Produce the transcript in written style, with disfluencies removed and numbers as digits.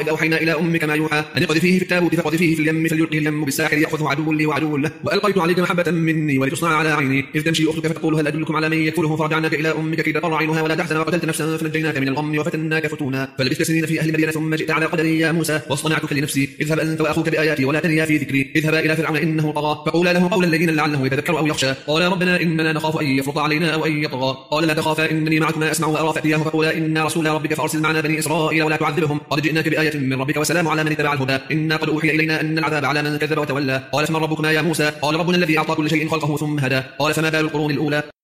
وإذ أوحينا إلى أمك ما يوحى أن اقذفيه في التابوت فاقذفيه في اليم فليلقه اليم بالساحل يأخذه عدو لي وعدو له وألقيت عليك محبة مني ولتصنع على عيني إذ تمشي أختك فتقول هل أدلكم على من يكفله فرجعناك إلى أمك كي تقر عينها ولا تحزن وقتلت نفسا فنجيناك من الغم وفتناك فتونا فلبثت سنين في أهل مدينة ثم جئت على قدري يا موسى واصطنعتك لنفسي اذهب أنت وأخوك بآياتي ولا تنيا في ذكري اذهبا إلى فرعون إنه طغى فقولا له قولا لينا لعله يتذكر أو يخشى قال ربنا إننا نخاف أن يفرط علينا أو أن يطغى قال لا تخافا إنني معكما أسمع وأرى فأتياه فقولا إنا رسول ربك فأرسل معنا بني إسرائيل ولا تعذبهم قد جئناك بآية من ربك وسلام على من اتبع الهدى إنا قد أوحي إلينا أن العذاب على من كذب وتولى قال فمن ربكما يا موسى قال ربنا الذي أعطى كل شيء خلقه ثم هدى قال فما بال القرون الأولى